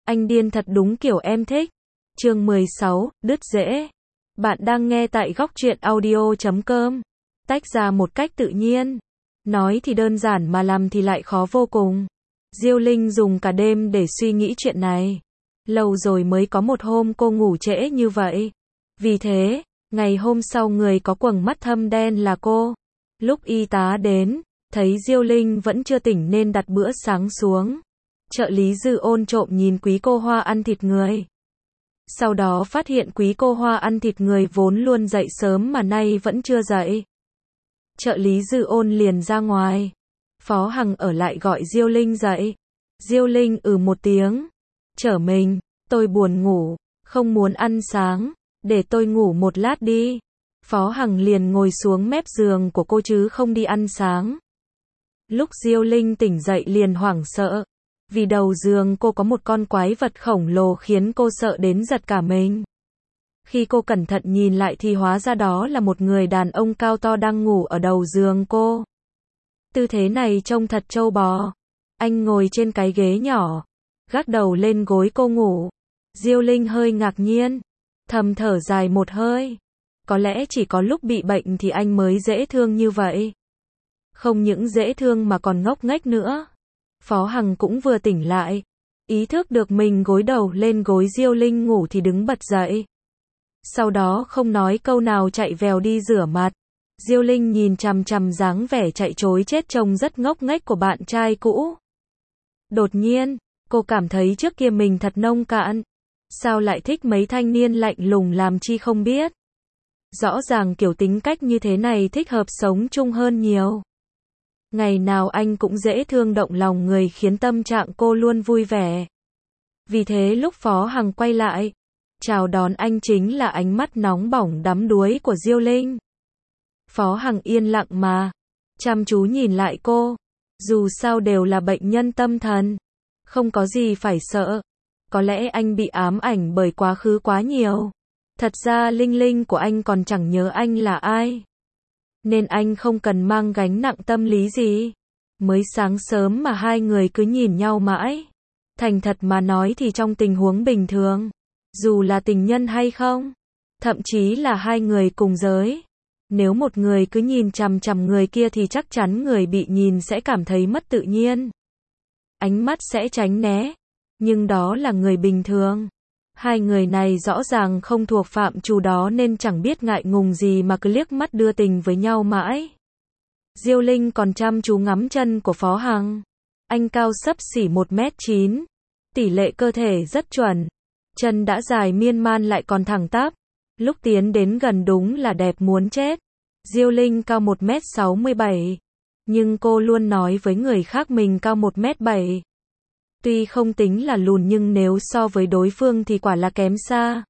Anh điên thật đúng kiểu em thích. Chương 16, đứt rễ. Bạn đang nghe tại góc truyện audio.com. Tách ra một cách tự nhiên. Nói thì đơn giản mà làm thì lại khó vô cùng. Diêu Linh dùng cả đêm để suy nghĩ chuyện này. Lâu rồi mới có một hôm cô ngủ trễ như vậy. Vì thế, ngày hôm sau người có quầng mắt thâm đen là cô. Lúc y tá đến, thấy Diêu Linh vẫn chưa tỉnh nên đặt bữa sáng xuống. Trợ lý Dư Ôn trộm nhìn Quý cô Hoa ăn thịt người. Sau đó phát hiện Quý cô Hoa ăn thịt người vốn luôn dậy sớm mà nay vẫn chưa dậy. Trợ lý Dư Ôn liền ra ngoài. Phó Hằng ở lại gọi Diêu Linh dậy. Diêu Linh một tiếng. Chở mình, tôi buồn ngủ, không muốn ăn sáng, để tôi ngủ một lát đi. Phó Hằng liền ngồi xuống mép giường của cô chứ không đi ăn sáng. Lúc Diêu Linh tỉnh dậy liền hoảng sợ. Vì đầu giường cô có một con quái vật khổng lồ khiến cô sợ đến giật cả mình. Khi cô cẩn thận nhìn lại thì hóa ra đó là một người đàn ông cao to đang ngủ ở đầu giường cô. Tư thế này trông thật trâu bò. Anh ngồi trên cái ghế nhỏ, gác đầu lên gối cô ngủ. Diêu Linh hơi ngạc nhiên, thầm thở dài một hơi. Có lẽ chỉ có lúc bị bệnh thì anh mới dễ thương như vậy. Không những dễ thương mà còn ngốc nghếch nữa. Phó Hằng cũng vừa tỉnh lại, ý thức được mình gối đầu lên gối Diêu Linh ngủ thì đứng bật dậy. Sau đó không nói câu nào chạy vèo đi rửa mặt. Diêu Linh nhìn chằm chằm dáng vẻ chạy trối chết trông rất ngốc nghếch của bạn trai cũ. Đột nhiên, cô cảm thấy trước kia mình thật nông cạn. Sao lại thích mấy thanh niên lạnh lùng làm chi không biết. Rõ ràng kiểu tính cách như thế này thích hợp sống chung hơn nhiều. Ngày nào anh cũng dễ thương động lòng người khiến tâm trạng cô luôn vui vẻ. Vì thế lúc Phó Hằng quay lại, chào đón anh chính là ánh mắt nóng bỏng đắm đuối của Diêu Linh. Phó Hằng yên lặng mà, chăm chú nhìn lại cô. Dù sao đều là bệnh nhân tâm thần, không có gì phải sợ. Có lẽ anh bị ám ảnh bởi quá khứ quá nhiều. Thật ra Linh Linh của anh còn chẳng nhớ anh là ai. Nên anh không cần mang gánh nặng tâm lý gì. Mới sáng sớm mà hai người cứ nhìn nhau mãi. Thành thật mà nói thì trong tình huống bình thường, dù là tình nhân hay không, thậm chí là hai người cùng giới, nếu một người cứ nhìn chằm chằm người kia thì chắc chắn người bị nhìn sẽ cảm thấy mất tự nhiên. Ánh mắt sẽ tránh né. Nhưng đó là người bình thường. Hai người này rõ ràng không thuộc phạm trù đó nên chẳng biết ngại ngùng gì mà cứ liếc mắt đưa tình với nhau mãi. Diêu Linh còn chăm chú ngắm chân của Phó Hằng. Anh cao xấp xỉ 1m9. Tỷ lệ cơ thể rất chuẩn. Chân đã dài miên man lại còn thẳng tắp. Lúc tiến đến gần đúng là đẹp muốn chết. Diêu Linh cao 1m67. Nhưng cô luôn nói với người khác mình cao 1m7. Tuy không tính là lùn nhưng nếu so với đối phương thì quả là kém xa.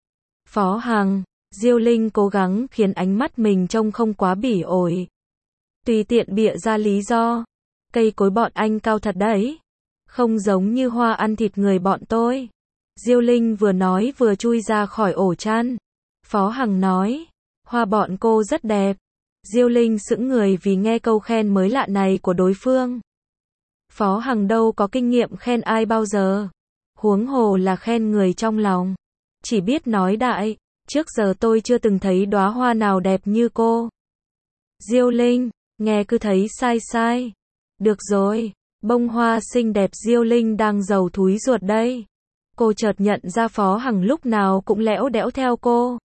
Phó Hằng, Diêu Linh cố gắng khiến ánh mắt mình trông không quá bỉ ổi. Tùy tiện bịa ra lý do. Cây cối bọn anh cao thật đấy. Không giống như Hoa ăn thịt người bọn tôi. Diêu Linh vừa nói vừa chui ra khỏi ổ chăn. Phó Hằng nói, Hoa bọn cô rất đẹp. Diêu Linh sững người vì nghe câu khen mới lạ này của đối phương. Phó Hằng đâu có kinh nghiệm khen ai bao giờ. Huống hồ là khen người trong lòng. Chỉ biết nói đại, trước giờ tôi chưa từng thấy đóa hoa nào đẹp như cô. Diêu Linh, nghe cứ thấy sai sai. Được rồi, bông hoa xinh đẹp. Diêu Linh đang giàu thúi ruột đây. Cô chợt nhận ra Phó Hằng lúc nào cũng lẽo đẽo theo cô.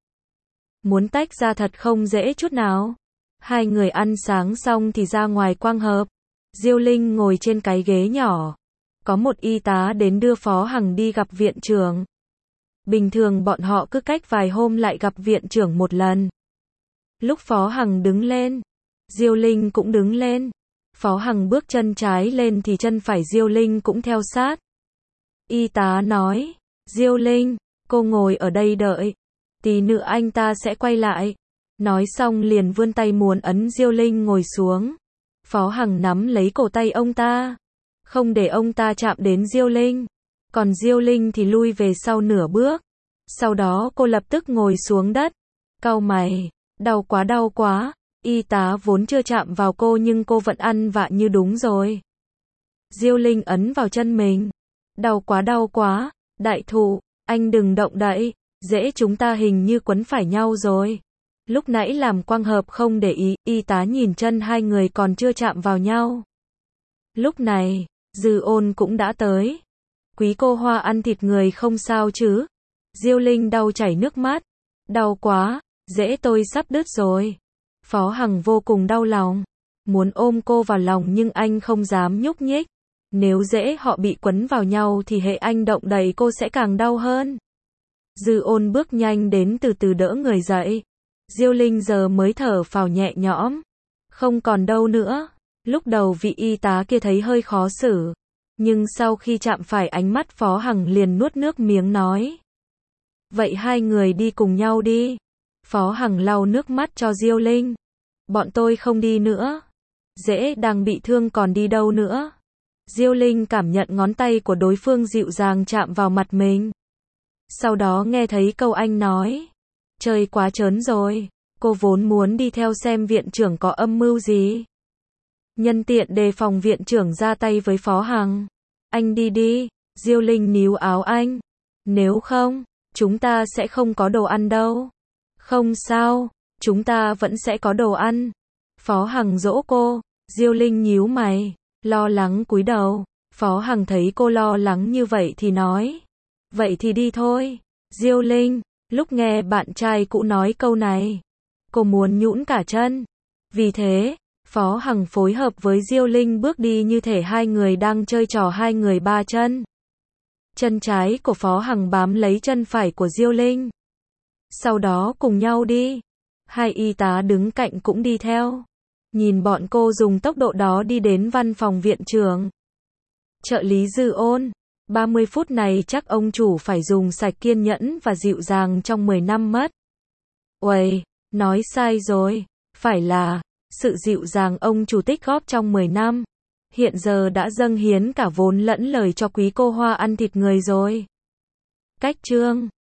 Muốn tách ra thật không dễ chút nào. Hai người ăn sáng xong thì ra ngoài quang hợp. Diêu Linh ngồi trên cái ghế nhỏ. Có một y tá đến đưa Phó Hằng đi gặp viện trưởng. Bình thường bọn họ cứ cách vài hôm lại gặp viện trưởng một lần. Lúc Phó Hằng đứng lên, Diêu Linh cũng đứng lên. Phó Hằng bước chân trái lên thì chân phải Diêu Linh cũng theo sát. Y tá nói, Diêu Linh, cô ngồi ở đây đợi. Tí nữa anh ta sẽ quay lại. Nói xong liền vươn tay muốn ấn Diêu Linh ngồi xuống. Phó Hằng nắm lấy cổ tay ông ta, không để ông ta chạm đến Diêu Linh. Còn Diêu Linh thì lui về sau nửa bước. Sau đó cô lập tức ngồi xuống đất. Cau mày, đau quá. Y tá vốn chưa chạm vào cô nhưng cô vẫn ăn vạ như đúng rồi. Diêu Linh ấn vào chân mình. Đau quá. Đại thụ, anh đừng động đậy, dễ chúng ta hình như quấn phải nhau rồi. Lúc nãy làm quang hợp không để ý, y tá nhìn chân hai người còn chưa chạm vào nhau. Lúc này, Dư Ôn cũng đã tới. Quý cô Hoa ăn thịt người không sao chứ? Diêu Linh đau chảy nước mắt. Đau quá, rễ tôi sắp đứt rồi. Phó Hằng vô cùng đau lòng. Muốn ôm cô vào lòng nhưng anh không dám nhúc nhích. Nếu rễ họ bị quấn vào nhau thì hệ anh động đậy cô sẽ càng đau hơn. Dư Ôn bước nhanh đến từ từ đỡ người dậy. Diêu Linh giờ mới thở phào nhẹ nhõm. Không còn đâu nữa. Lúc đầu vị y tá kia thấy hơi khó xử. Nhưng sau khi chạm phải ánh mắt Phó Hằng liền nuốt nước miếng nói. Vậy hai người đi cùng nhau đi. Phó Hằng lau nước mắt cho Diêu Linh. Bọn tôi không đi nữa. Dễ đang bị thương còn đi đâu nữa. Diêu Linh cảm nhận ngón tay của đối phương dịu dàng chạm vào mặt mình. Sau đó nghe thấy câu anh nói. Chơi quá trớn rồi. Cô vốn muốn đi theo xem viện trưởng có âm mưu gì. Nhân tiện đề phòng viện trưởng ra tay với Phó Hằng. Anh đi đi. Diêu Linh níu áo anh. Nếu không, chúng ta sẽ không có đồ ăn đâu. Không sao, chúng ta vẫn sẽ có đồ ăn. Phó Hằng dỗ cô. Diêu Linh nhíu mày, lo lắng cúi đầu. Phó Hằng thấy cô lo lắng như vậy thì nói. Vậy thì đi thôi. Diêu Linh, lúc nghe bạn trai cũ nói câu này, cô muốn nhũn cả chân. Vì thế, Phó Hằng phối hợp với Diêu Linh bước đi như thể hai người đang chơi trò hai người ba chân. Chân trái của Phó Hằng bám lấy chân phải của Diêu Linh. Sau đó cùng nhau đi. Hai y tá đứng cạnh cũng đi theo. Nhìn bọn cô dùng tốc độ đó đi đến văn phòng viện trưởng. Trợ lý Dư Ôn. 30 phút này chắc ông chủ phải dùng sạch kiên nhẫn và dịu dàng trong 10 năm mất. Uầy, nói sai rồi. Phải là sự dịu dàng ông chủ tích góp trong 10 năm. Hiện giờ đã dâng hiến cả vốn lẫn lời cho quý cô Hoa ăn thịt người rồi. Cách chương